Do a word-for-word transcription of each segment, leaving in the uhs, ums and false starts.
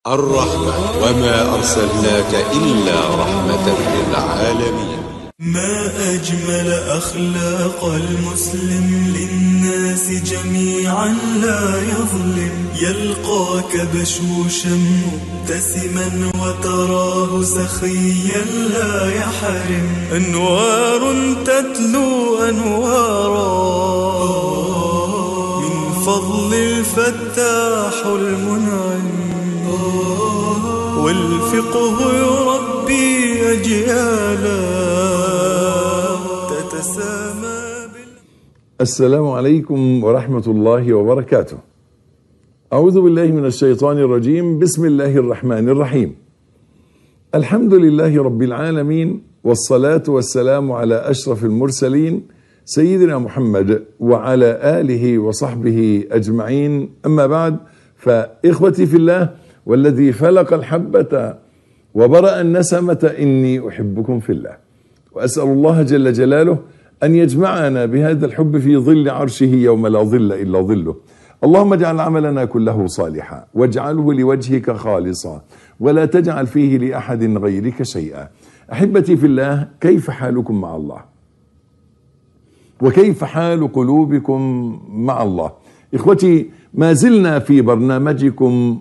الرحمة وما أرسلناك إلا رحمة للعالمين. ما أجمل أخلاق المسلم للناس جميعا لا يظلم، يلقاك بشوشا مبتسما وتراه سخيا لا يحرم، أنوار تتلو أنوارا من فضل الفتاح المنعم، والفقه يربي أجيالا تتسامى بال... السلام عليكم ورحمة الله وبركاته. أعوذ بالله من الشيطان الرجيم. بسم الله الرحمن الرحيم. الحمد لله رب العالمين، والصلاة والسلام على أشرف المرسلين سيدنا محمد وعلى آله وصحبه أجمعين. أما بعد، فإخوتي في الله والذي فلق الحبة وبرأ النسمة إني أحبكم في الله، وأسأل الله جل جلاله أن يجمعنا بهذا الحب في ظل عرشه يوم لا ظل إلا ظله. اللهم اجعل عملنا كله صالحا واجعله لوجهك خالصا ولا تجعل فيه لأحد غيرك شيئا. أحبتي في الله، كيف حالكم مع الله؟ وكيف حال قلوبكم مع الله؟ إخوتي، ما زلنا في برنامجكم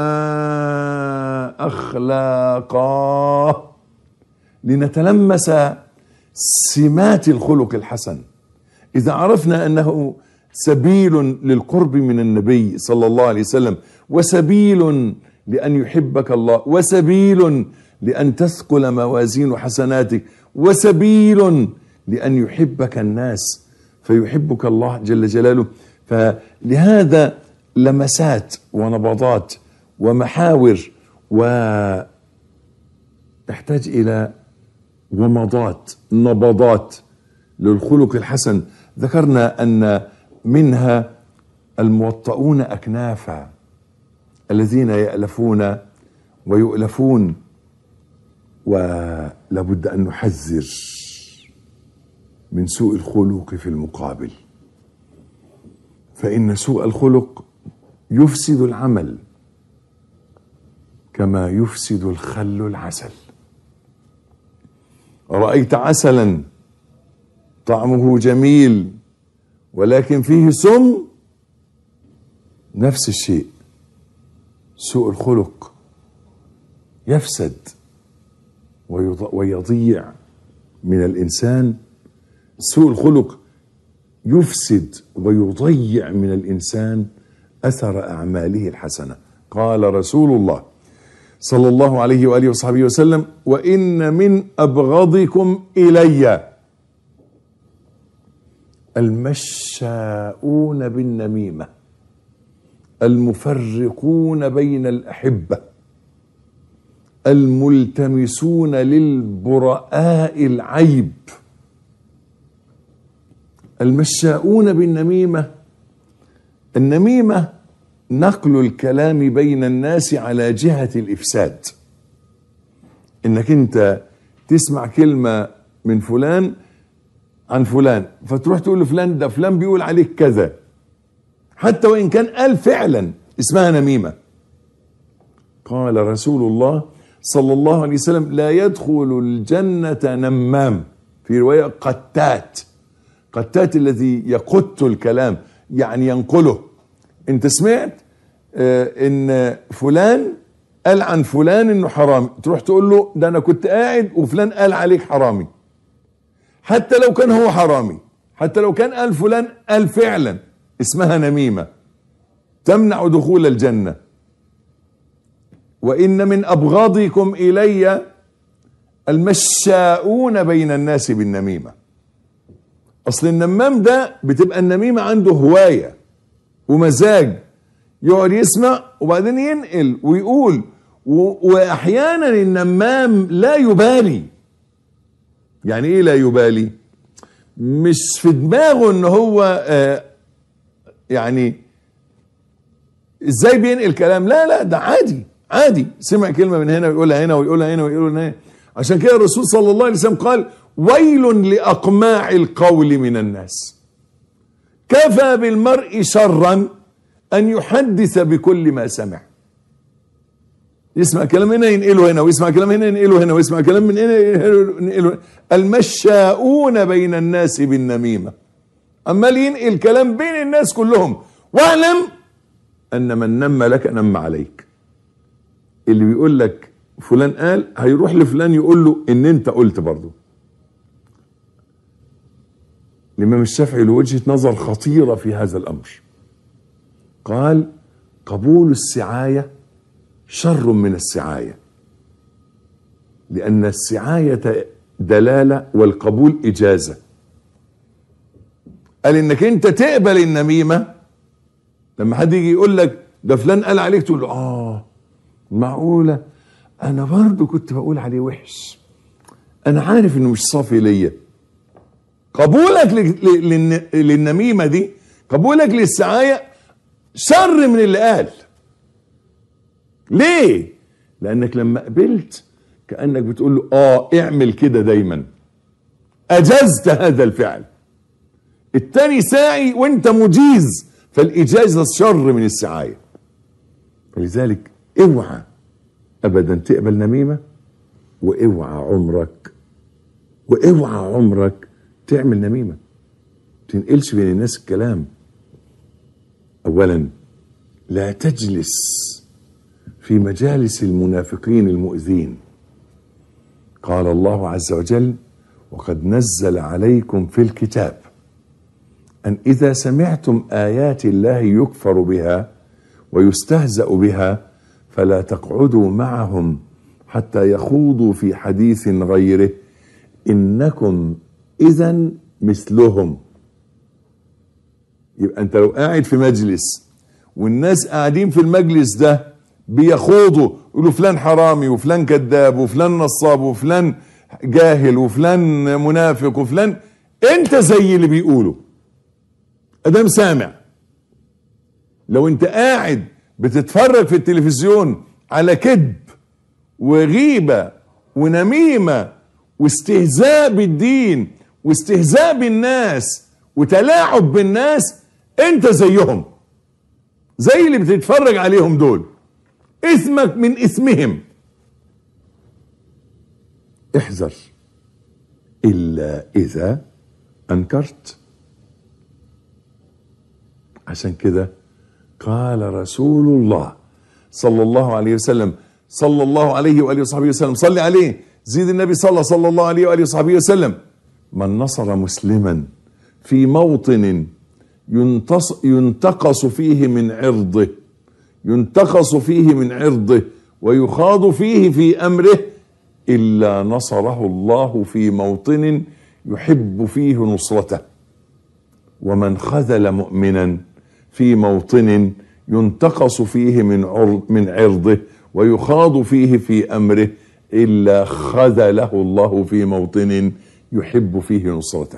وأخلاقا لنتلمس سمات الخلق الحسن. إذا عرفنا أنه سبيل للقرب من النبي صلى الله عليه وسلم، وسبيل لأن يحبك الله، وسبيل لأن تثقل موازين حسناتك، وسبيل لأن يحبك الناس فيحبك الله جل جلاله، فلهذا لمسات ونبضات ومحاور، وتحتاج إلى ومضات نبضات للخلق الحسن. ذكرنا أن منها الموطؤون أكنافا، الذين يألفون ويؤلفون، ولابد أن نحذر من سوء الخلق في المقابل، فإن سوء الخلق يفسد العمل كما يفسد الخل العسل. رأيت عسلا طعمه جميل ولكن فيه سم، نفس الشيء سوء الخلق يفسد ويضيع من الإنسان. سوء الخلق يفسد ويضيع من الإنسان أثر أعماله الحسنة. قال رسول الله صلى الله عليه وآله وصحبه وسلم: وإن من أبغضكم إلي المشاؤون بالنميمة، المفرقون بين الأحبة، الملتمسون للبراء العيب. المشاؤون بالنميمة، النميمة نقل الكلام بين الناس على جهة الإفساد. إنك أنت تسمع كلمة من فلان عن فلان، فتروح تقول لفلان ده فلان بيقول عليك كذا، حتى وإن كان قال فعلا، اسمها نميمة. قال رسول الله صلى الله عليه وسلم: لا يدخل الجنة نمام، في رواية قتات. قتات الذي يقت الكلام، يعني ينقله. انت سمعت اه ان فلان قال عن فلان انه حرامي، تروح تقول له ده انا كنت قاعد وفلان قال عليك حرامي، حتى لو كان هو حرامي، حتى لو كان قال فلان قال فعلا، اسمها نميمة تمنع دخول الجنة. وإن من أبغضكم إلي المشاؤون بين الناس بالنميمة. أصل النمام ده بتبقى النميمة عنده هواية ومزاج، يقعد يسمع وبعدين ينقل ويقول، وأحيانا النمام لا يبالي. يعني إيه لا يبالي؟ مش في دماغه إن هو آه يعني إزاي بينقل كلام، لا لا ده عادي عادي، سمع كلمة من هنا ويقولها هنا ويقولها هنا ويقولها هنا. عشان كده الرسول صلى الله عليه وسلم قال: ويل لأقماع القول من الناس. كفى بالمرء شرا أن يحدث بكل ما سمع. يسمع كلام هنا ينقله هنا، ويسمع كلام هنا ينقله هنا، ويسمع كلام من هنا ينقله هنا. المشاؤون بين الناس بالنميمة، عمال ينقل كلام بين الناس كلهم. واعلم ان من نم لك نم عليك. اللي بيقول لك فلان قال هيروح لفلان يقول له ان انت قلت برضه. الامام الشافعي له وجهة نظر خطيرة في هذا الامر. قال: قبول السعاية شر من السعاية، لأن السعاية دلالة والقبول إجازة. قال إنك أنت تقبل النميمة لما حد يجي يقول لك ده فلان قال عليك، تقول له آه معقولة أنا برضو كنت بقول عليه وحش، أنا عارف إنه مش صافي ليا. قبولك للنميمة دي، قبولك للسعاية شر من اللي قال. ليه؟ لأنك لما قبلت كأنك بتقول له آه اعمل كده دايما، أجزت هذا الفعل. التاني ساعي وانت مجيز، فالإجازة شر من السعاية. فلذلك اوعى أبدا تقبل نميمة، واوعى عمرك واوعى عمرك تعمل نميمة. تنقلش بين الناس الكلام. أولا لا تجلس في مجالس المنافقين المؤذين. قال الله عز وجل: وقد نزل عليكم في الكتاب أن إذا سمعتم آيات الله يكفر بها ويستهزأ بها فلا تقعدوا معهم حتى يخوضوا في حديث غيره إنكم إذن مثلهم. يبقى أنت لو قاعد في مجلس والناس قاعدين في المجلس ده بيخوضوا، يقولوا فلان حرامي وفلان كذاب وفلان نصاب وفلان جاهل وفلان منافق وفلان، انت زي اللي بيقولوا ادام سامع. لو انت قاعد بتتفرج في التلفزيون على كذب وغيبة ونميمة واستهزاء بالدين واستهزاء بالناس وتلاعب بالناس، انت زيهم، زي اللي بتتفرج عليهم دول، اسمك من اسمهم. احذر إلا إذا أنكرت. عشان كده قال رسول الله صلى الله عليه وسلم، صلى الله عليه وآله وصحبه وسلم، صلي عليه، زيد النبي صلى صلى الله عليه وآله وصحبه وسلم: من نصر مسلما في موطن ينتص ينتقص فيه من عرضه ينتقص فيه من عرضه ويخاض فيه في أمره إلا نصره الله في موطن يحب فيه نصرته. ومن خذل مؤمنا في موطن ينتقص فيه من عرض من عرضه ويخاض فيه في أمره إلا خذله الله في موطن يحب فيه نصرته.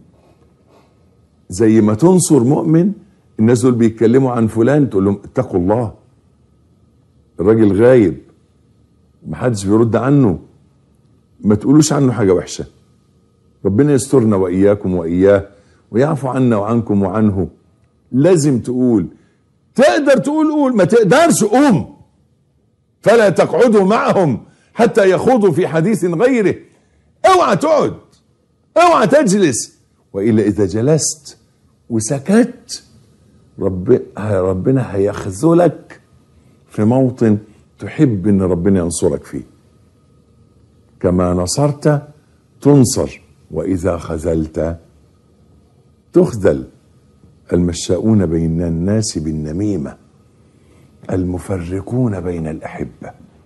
زي ما تنصر مؤمن، الناس دول بيتكلموا عن فلان تقول لهم اتقوا الله، الراجل غايب محدش بيرد عنه، ما تقولوش عنه حاجة وحشة، ربنا يسترنا وإياكم وإياه ويعفو عنا وعنكم وعنه. لازم تقول، تقدر تقول قول، ما تقدرش قوم. فلا تقعدوا معهم حتى يخوضوا في حديث غيره. اوعى تقعد، اوعى تجلس، وإلا إذا جلست وسكت رب ربنا هيخذلك في موطن تحب ان ربنا ينصرك فيه. كما نصرت تنصر، واذا خذلت تخذل. المشاؤون بين الناس بالنميمة، المفرقون بين الأحبة.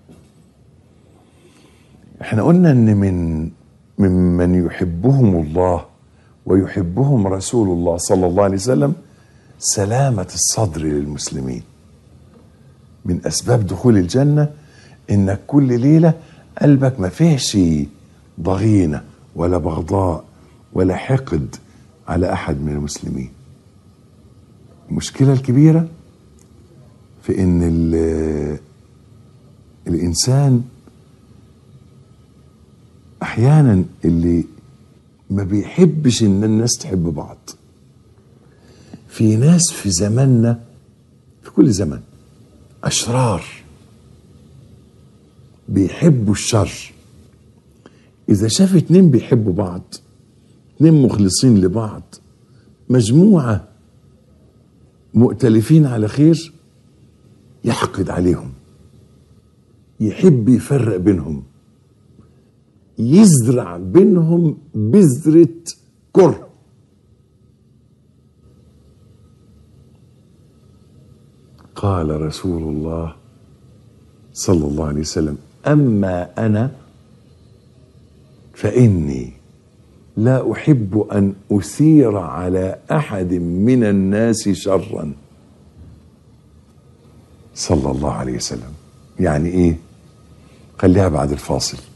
احنا قلنا ان من ممن يحبهم الله ويحبهم رسول الله صلى الله عليه وسلم سلامة الصدر للمسلمين. من أسباب دخول الجنة إنك كل ليلة قلبك ما فيهش ضغينة ولا بغضاء ولا حقد على أحد من المسلمين. المشكلة الكبيرة في إن الإنسان أحيانا اللي ما بيحبش إن الناس تحب بعض. في ناس في زماننا، في كل زمن، أشرار بيحبوا الشر. إذا شاف اتنين بيحبوا بعض، اتنين مخلصين لبعض، مجموعة مؤتلفين على خير، يحقد عليهم، يحب يفرق بينهم، يزرع بينهم بذرة كره. قال رسول الله صلى الله عليه وسلم: أما أنا فإني لا أحب أن أثير على أحد من الناس شرا. صلى الله عليه وسلم. يعني إيه؟ خليها بعد الفاصل.